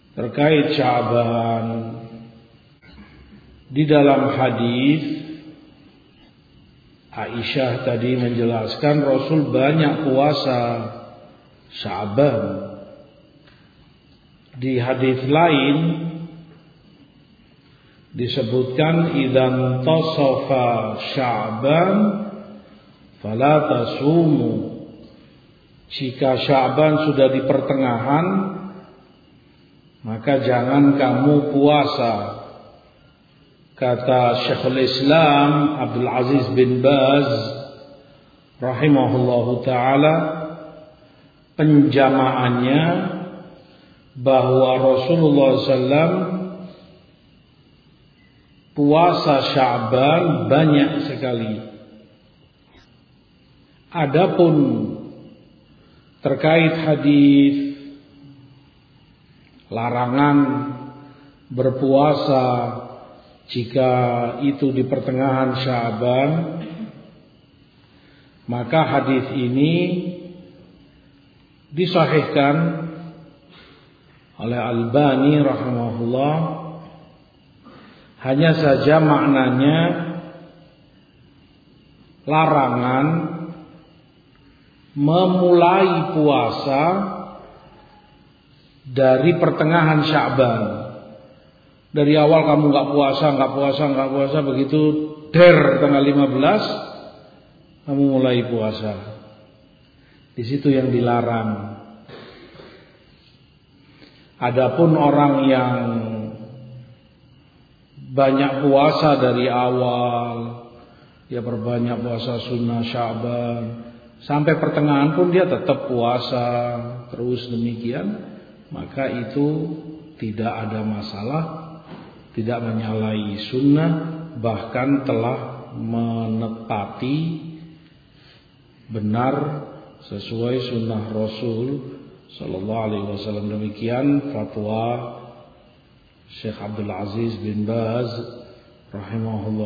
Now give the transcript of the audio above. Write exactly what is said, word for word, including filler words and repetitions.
terkait Sya'ban. Di dalam hadis Aisyah tadi menjelaskan Rasul banyak puasa Sya'ban. Di hadis lain disebutkan idzan tasafa Sya'ban fala tasumu. Jika Sya'ban sudah di pertengahan, maka jangan kamu puasa. Kata Syekhul Islam Abdul Aziz bin Baz rahimahullahu ta'ala, penjamaannya bahwa Rasulullah sallallahu alaihi wasallam puasa Sya'ban banyak sekali. Adapun terkait hadis larangan berpuasa jika itu di pertengahan Sya'ban, maka hadis ini disahihkan oleh Albani rahimahullah. Hanya saja maknanya larangan memulai puasa dari pertengahan Sya'ban. Dari awal kamu nggak puasa, nggak puasa, nggak puasa, begitu der tanggal lima belas kamu mulai puasa. Di situ yang dilarang. Adapun orang yang banyak puasa dari awal, dia berbanyak puasa sunnah Sya'ban, sampai pertengahan pun dia tetap puasa terus demikian, maka itu tidak ada masalah, tidak menyalahi sunnah, bahkan telah menepati benar sesuai sunnah Rasul sallallahu alaihi wasallam. Demikian fatwa Syekh Abdul Aziz bin Baz rahimahullah.